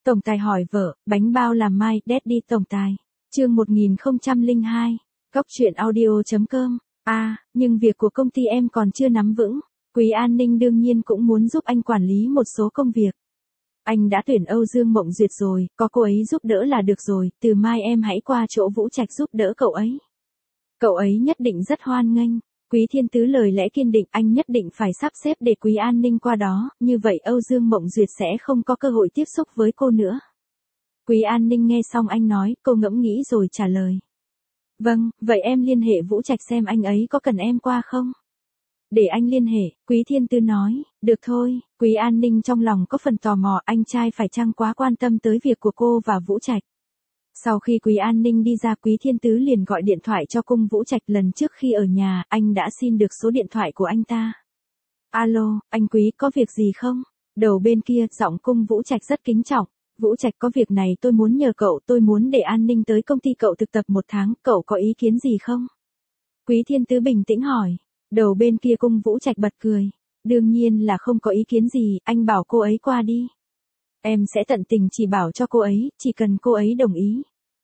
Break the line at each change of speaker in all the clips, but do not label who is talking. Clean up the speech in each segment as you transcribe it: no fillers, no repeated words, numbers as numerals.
Tổng tài hỏi vợ, bánh bao làm mai, Daddy tổng tài. Chương 1002. Góc truyện audio.com. Nhưng việc của công ty em còn chưa nắm vững. Quý An Ninh đương nhiên cũng muốn giúp anh quản lý một số công việc. Anh đã tuyển Âu Dương Mộng Duyệt rồi, có cô ấy giúp đỡ là được rồi, từ mai em hãy qua chỗ Vũ Trạch giúp đỡ cậu ấy. Cậu ấy nhất định rất hoan nghênh. Quý Thiên Tứ lời lẽ kiên định, anh nhất định phải sắp xếp để Quý An Ninh qua đó, như vậy Âu Dương Mộng Duyệt sẽ không có cơ hội tiếp xúc với cô nữa. Quý An Ninh nghe xong anh nói, cô ngẫm nghĩ rồi trả lời. Vâng, vậy em liên hệ Vũ Trạch xem anh ấy có cần em qua không? Để anh liên hệ, Quý Thiên Tứ nói, được thôi. Quý An Ninh trong lòng có phần tò mò, anh trai phải chăng quá quan tâm tới việc của cô và Vũ Trạch. Sau khi Quý An Ninh đi ra, Quý Thiên Tứ liền gọi điện thoại cho cung Vũ Trạch. Lần trước khi ở nhà, anh đã xin được số điện thoại của anh ta. Alo, anh Quý, có việc gì không? Đầu bên kia, giọng cung Vũ Trạch rất kính trọng. Vũ Trạch, có việc này tôi muốn nhờ cậu, tôi muốn để An Ninh tới công ty cậu thực tập 1 tháng, cậu có ý kiến gì không? Quý Thiên Tứ bình tĩnh hỏi. Đầu bên kia cung Vũ Trạch bật cười. Đương nhiên là không có ý kiến gì, anh bảo cô ấy qua đi. Em sẽ tận tình chỉ bảo cho cô ấy, chỉ cần cô ấy đồng ý.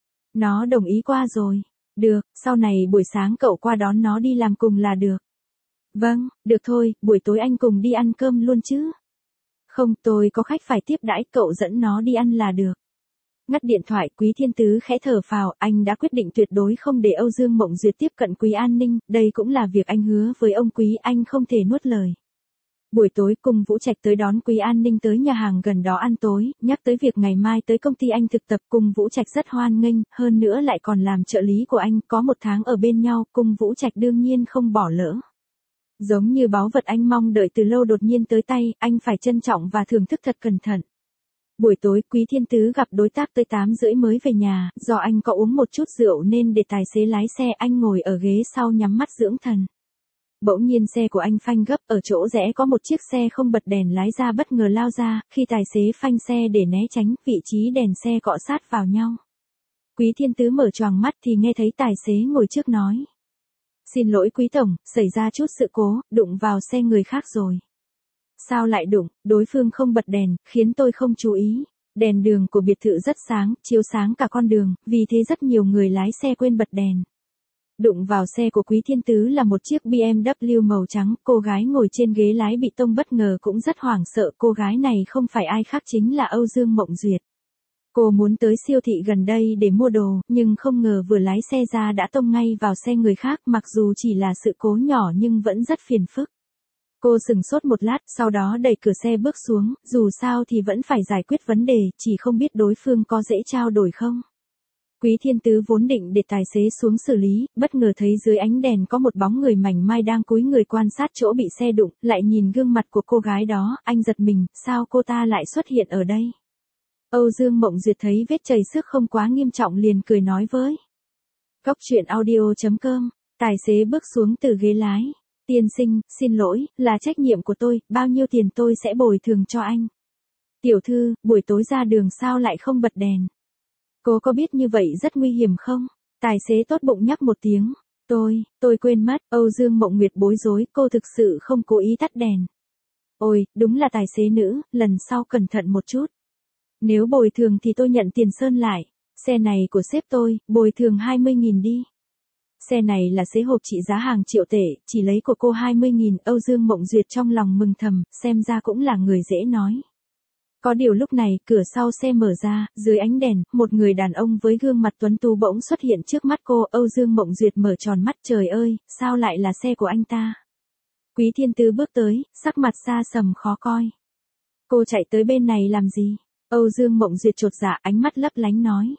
Nó đồng ý qua rồi. Được, sau này buổi sáng cậu qua đón nó đi làm cùng là được. Vâng, được thôi, buổi tối anh cùng đi ăn cơm luôn chứ. Không, tôi có khách phải tiếp đãi, cậu dẫn nó đi ăn là được. Ngắt điện thoại, Quý Thiên Tứ khẽ thở phào, anh đã quyết định tuyệt đối không để Âu Dương Mộng Duyệt tiếp cận Quý An Ninh, đây cũng là việc anh hứa với ông Quý, anh không thể nuốt lời. Buổi tối cùng Vũ Trạch tới đón Quý An Ninh tới nhà hàng gần đó ăn tối, nhắc tới việc ngày mai tới công ty anh thực tập, cùng Vũ Trạch rất hoan nghênh, hơn nữa lại còn làm trợ lý của anh, có 1 tháng ở bên nhau, cùng Vũ Trạch đương nhiên không bỏ lỡ. Giống như báu vật anh mong đợi từ lâu đột nhiên tới tay, anh phải trân trọng và thưởng thức thật cẩn thận. Buổi tối, Quý Thiên Tứ gặp đối tác tới 8:30 mới về nhà, do anh có uống một chút rượu nên để tài xế lái xe, anh ngồi ở ghế sau nhắm mắt dưỡng thần. Bỗng nhiên xe của anh phanh gấp, ở chỗ rẽ có một chiếc xe không bật đèn lái ra bất ngờ lao ra, khi tài xế phanh xe để né tránh, vị trí đèn xe cọ sát vào nhau. Quý Thiên Tứ mở choàng mắt thì nghe thấy tài xế ngồi trước nói. Xin lỗi Quý Tổng, xảy ra chút sự cố, đụng vào xe người khác rồi. Sao lại đụng? Đối phương không bật đèn, khiến tôi không chú ý. Đèn đường của biệt thự rất sáng, chiếu sáng cả con đường, vì thế rất nhiều người lái xe quên bật đèn. Đụng vào xe của Quý Thiên Tứ là một chiếc BMW màu trắng, cô gái ngồi trên ghế lái bị tông bất ngờ cũng rất hoảng sợ, cô gái này không phải ai khác chính là Âu Dương Mộng Duyệt. Cô muốn tới siêu thị gần đây để mua đồ, nhưng không ngờ vừa lái xe ra đã tông ngay vào xe người khác, mặc dù chỉ là sự cố nhỏ nhưng vẫn rất phiền phức. Cô sửng sốt một lát, sau đó đẩy cửa xe bước xuống, dù sao thì vẫn phải giải quyết vấn đề, chỉ không biết đối phương có dễ trao đổi không. Quý Thiên Tứ vốn định để tài xế xuống xử lý, bất ngờ thấy dưới ánh đèn có một bóng người mảnh mai đang cúi người quan sát chỗ bị xe đụng, lại nhìn gương mặt của cô gái đó, anh giật mình, sao cô ta lại xuất hiện ở đây? Âu Dương Mộng Duyệt thấy vết chảy xước không quá nghiêm trọng liền cười nói với. Góc truyện audio.com, tài xế bước xuống từ ghế lái. Tiên sinh, xin lỗi, là trách nhiệm của tôi, bao nhiêu tiền tôi sẽ bồi thường cho anh. Tiểu thư, buổi tối ra đường sao lại không bật đèn? Cô có biết như vậy rất nguy hiểm không? Tài xế tốt bụng nhắc một tiếng. Tôi quên mất, Âu Dương Mộng Nguyệt bối rối, cô thực sự không cố ý tắt đèn. Ôi, đúng là tài xế nữ, lần sau cẩn thận một chút. Nếu bồi thường thì tôi nhận tiền sơn lại. Xe này của sếp tôi, bồi thường 20.000 đi. Xe này là xế hộp trị giá hàng triệu tệ, chỉ lấy của cô 20.000, Âu Dương Mộng Duyệt trong lòng mừng thầm, xem ra cũng là người dễ nói. Có điều lúc này, cửa sau xe mở ra, dưới ánh đèn, một người đàn ông với gương mặt tuấn tú bỗng xuất hiện trước mắt cô, Âu Dương Mộng Duyệt mở tròn mắt, trời ơi, sao lại là xe của anh ta? Quý Thiên Tứ bước tới, sắc mặt xa sầm khó coi. Cô chạy tới bên này làm gì? Âu Dương Mộng Duyệt chột dạ, ánh mắt lấp lánh nói.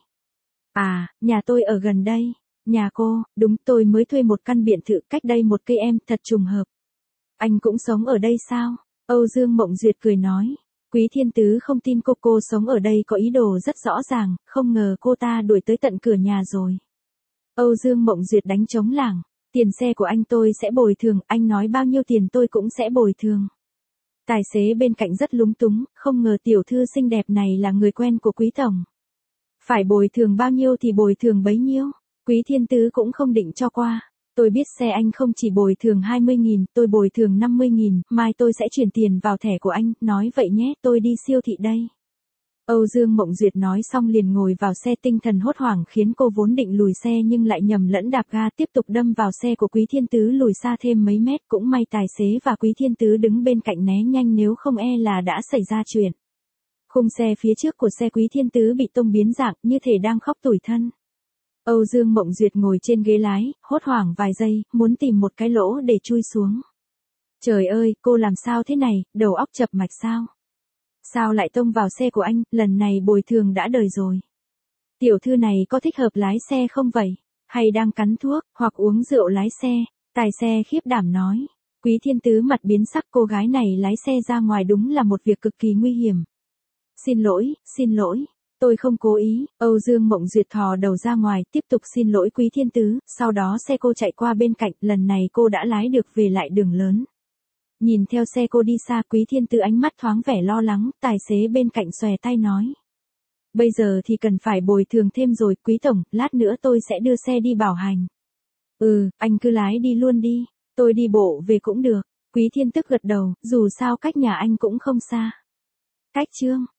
Nhà tôi ở gần đây. Nhà cô, đúng, tôi mới thuê một căn biệt thự cách đây 1 cây em, thật trùng hợp. Anh cũng sống ở đây sao? Âu Dương Mộng Duyệt cười nói. Quý Thiên Tứ không tin cô sống ở đây có ý đồ rất rõ ràng, không ngờ cô ta đuổi tới tận cửa nhà rồi. Âu Dương Mộng Duyệt đánh trống lảng. Tiền xe của anh tôi sẽ bồi thường, anh nói bao nhiêu tiền tôi cũng sẽ bồi thường. Tài xế bên cạnh rất lúng túng, không ngờ tiểu thư xinh đẹp này là người quen của Quý Tổng. Phải bồi thường bao nhiêu thì bồi thường bấy nhiêu. Quý Thiên Tứ cũng không định cho qua. Tôi biết xe anh không chỉ bồi thường 20.000, tôi bồi thường 50.000, mai tôi sẽ chuyển tiền vào thẻ của anh, nói vậy nhé, tôi đi siêu thị đây. Âu Dương Mộng Duyệt nói xong liền ngồi vào xe, tinh thần hốt hoảng khiến cô vốn định lùi xe nhưng lại nhầm lẫn đạp ga tiếp tục đâm vào xe của Quý Thiên Tứ, lùi xa thêm mấy mét. Cũng may tài xế và Quý Thiên Tứ đứng bên cạnh né nhanh, nếu không e là đã xảy ra chuyện. Khung xe phía trước của xe Quý Thiên Tứ bị tông biến dạng như thể đang khóc tủi thân. Âu Dương Mộng Duyệt ngồi trên ghế lái, hốt hoảng vài giây, muốn tìm một cái lỗ để chui xuống. Trời ơi, cô làm sao thế này, đầu óc chập mạch sao? Sao lại tông vào xe của anh, lần này bồi thường đã đời rồi. Tiểu thư này có thích hợp lái xe không vậy? Hay đang cắn thuốc, hoặc uống rượu lái xe? Tài xe khiếp đảm nói. Quý Thiên Tứ mặt biến sắc, cô gái này lái xe ra ngoài đúng là một việc cực kỳ nguy hiểm. Xin lỗi, tôi không cố ý. Âu Dương Mộng Duyệt thò đầu ra ngoài, tiếp tục xin lỗi Quý Thiên Tứ, sau đó xe cô chạy qua bên cạnh, lần này cô đã lái được về lại đường lớn. Nhìn theo xe cô đi xa, Quý Thiên Tứ ánh mắt thoáng vẻ lo lắng, tài xế bên cạnh xòe tay nói. Bây giờ thì cần phải bồi thường thêm rồi, Quý Tổng, lát nữa tôi sẽ đưa xe đi bảo hành. Anh cứ lái đi luôn đi, tôi đi bộ về cũng được. Quý Thiên Tức gật đầu, dù sao cách nhà anh cũng không xa. Cách chương